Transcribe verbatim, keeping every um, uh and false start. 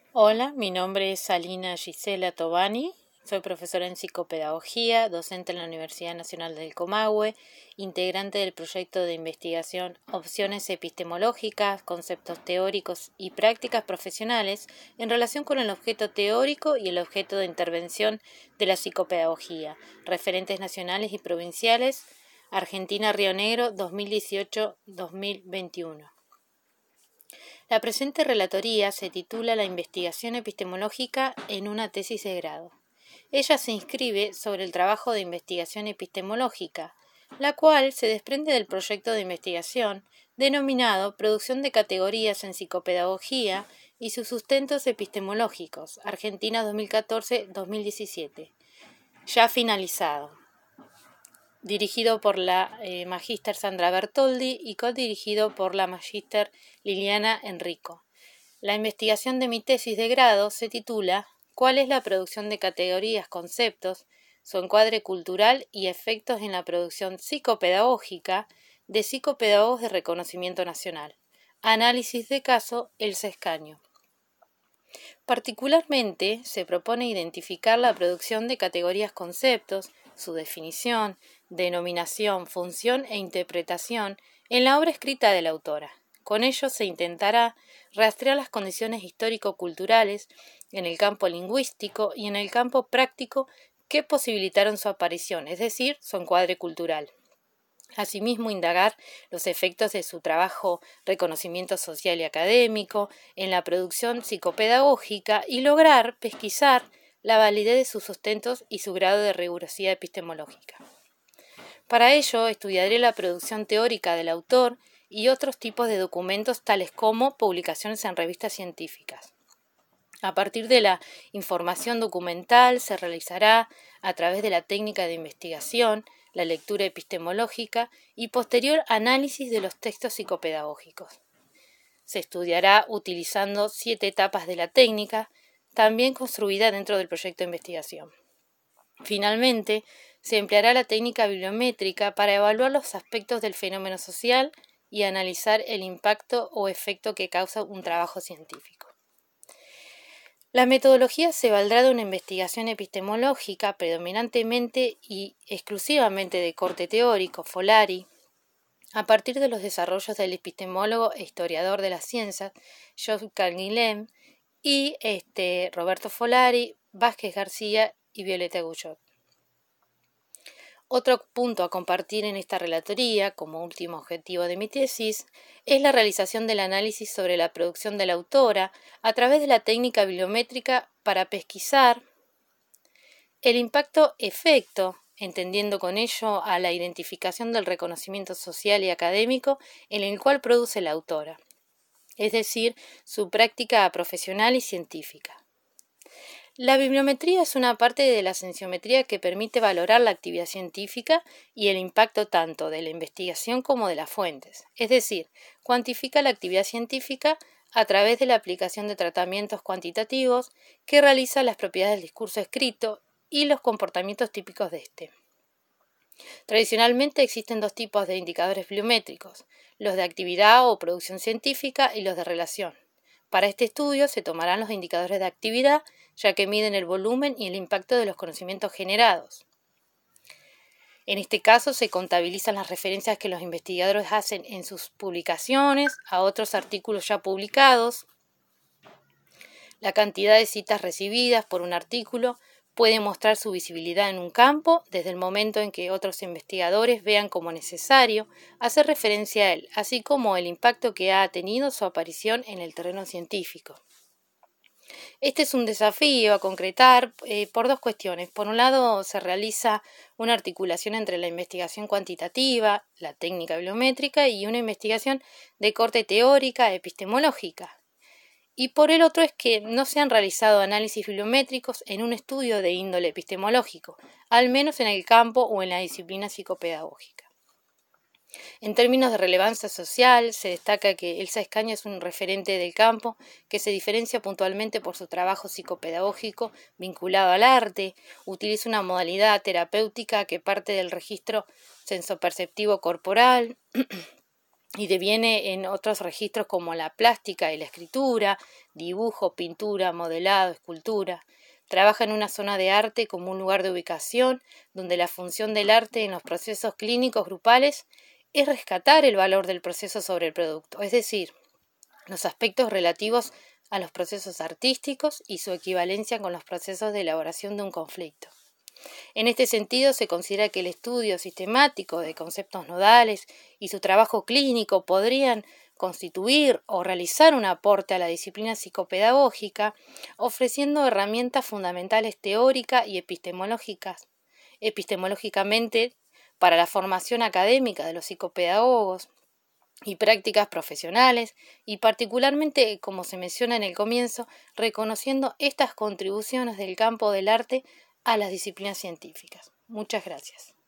Hola, mi nombre es Salina Gisela Tobani, soy profesora en psicopedagogía, docente en la Universidad Nacional del Comahue, integrante del proyecto de investigación Opciones epistemológicas, conceptos teóricos y prácticas profesionales en relación con el objeto teórico y el objeto de intervención de la psicopedagogía, referentes nacionales y provinciales, Argentina Río Negro dos mil dieciocho dos mil veintiuno. La presente relatoría se titula La investigación epistemológica en una tesis de grado. Ella se inscribe sobre el trabajo de investigación epistemológica, la cual se desprende del proyecto de investigación denominado Producción de categorías en psicopedagogía y sus sustentos epistemológicos, Argentina dos mil catorce dos mil diecisiete, ya finalizado, dirigido por la eh, magíster Sandra Bertoldi y codirigido por la magíster Liliana Enrico. La investigación de mi tesis de grado se titula ¿Cuál es la producción de categorías, conceptos, su encuadre cultural y efectos en la producción psicopedagógica de psicopedagogos de reconocimiento nacional? Análisis de caso Elsa Escaño. Particularmente, se propone identificar la producción de categorías, conceptos, su definición, denominación, función e interpretación en la obra escrita de la autora. Con ello se intentará rastrear las condiciones histórico-culturales en el campo lingüístico y en el campo práctico que posibilitaron su aparición, es decir, su encuadre cultural. Asimismo, indagar los efectos de su trabajo reconocimiento social y académico en la producción psicopedagógica y lograr pesquisar la validez de sus sustentos y su grado de rigurosidad epistemológica. Para ello, estudiaré la producción teórica del autor y otros tipos de documentos tales como publicaciones en revistas científicas. A partir de la información documental se realizará, a través de la técnica de investigación, la lectura epistemológica y posterior análisis de los textos psicopedagógicos. Se estudiará utilizando siete etapas de la técnica, también construida dentro del proyecto de investigación. Finalmente, se empleará la técnica bibliométrica para evaluar los aspectos del fenómeno social y analizar el impacto o efecto que causa un trabajo científico. La metodología se valdrá de una investigación epistemológica predominantemente y exclusivamente de corte teórico, Folari, a partir de los desarrollos del epistemólogo e historiador de las ciencias, Joseph Canguilhem, y este, Roberto Folari, Vázquez García y Violeta Guyot. Otro punto a compartir en esta relatoría, como último objetivo de mi tesis, es la realización del análisis sobre la producción de la autora a través de la técnica bibliométrica para pesquisar el impacto-efecto, entendiendo con ello a la identificación del reconocimiento social y académico en el cual produce la autora, es decir, su práctica profesional y científica. La bibliometría es una parte de la cienciometría que permite valorar la actividad científica y el impacto tanto de la investigación como de las fuentes, es decir, cuantifica la actividad científica a través de la aplicación de tratamientos cuantitativos que realiza las propiedades del discurso escrito y los comportamientos típicos de este. Tradicionalmente existen dos tipos de indicadores bibliométricos, los de actividad o producción científica y los de relación. Para este estudio se tomarán los indicadores de actividad, ya que miden el volumen y el impacto de los conocimientos generados. En este caso se contabilizan las referencias que los investigadores hacen en sus publicaciones a otros artículos ya publicados. La cantidad de citas recibidas por un artículo puede mostrar su visibilidad en un campo desde el momento en que otros investigadores vean como necesario hacer referencia a él, así como el impacto que ha tenido su aparición en el terreno científico. Este es un desafío a concretar eh, por dos cuestiones. Por un lado, se realiza una articulación entre la investigación cuantitativa, la técnica bibliométrica, y una investigación de corte teórica, epistemológica. Y por el otro es que no se han realizado análisis bibliométricos en un estudio de índole epistemológico, al menos en el campo o en la disciplina psicopedagógica. En términos de relevancia social, se destaca que Elsa Escaño es un referente del campo que se diferencia puntualmente por su trabajo psicopedagógico vinculado al arte, utiliza una modalidad terapéutica que parte del registro sensoperceptivo corporal, y deviene en otros registros como la plástica y la escritura, dibujo, pintura, modelado, escultura. Trabaja en una zona de arte como un lugar de ubicación, donde la función del arte en los procesos clínicos grupales es rescatar el valor del proceso sobre el producto, es decir, los aspectos relativos a los procesos artísticos y su equivalencia con los procesos de elaboración de un conflicto. En este sentido, se considera que el estudio sistemático de conceptos nodales y su trabajo clínico podrían constituir o realizar un aporte a la disciplina psicopedagógica, ofreciendo herramientas fundamentales teóricas y epistemológicas, epistemológicamente para la formación académica de los psicopedagogos y prácticas profesionales, y particularmente, como se menciona en el comienzo, reconociendo estas contribuciones del campo del arte a las disciplinas científicas. Muchas gracias.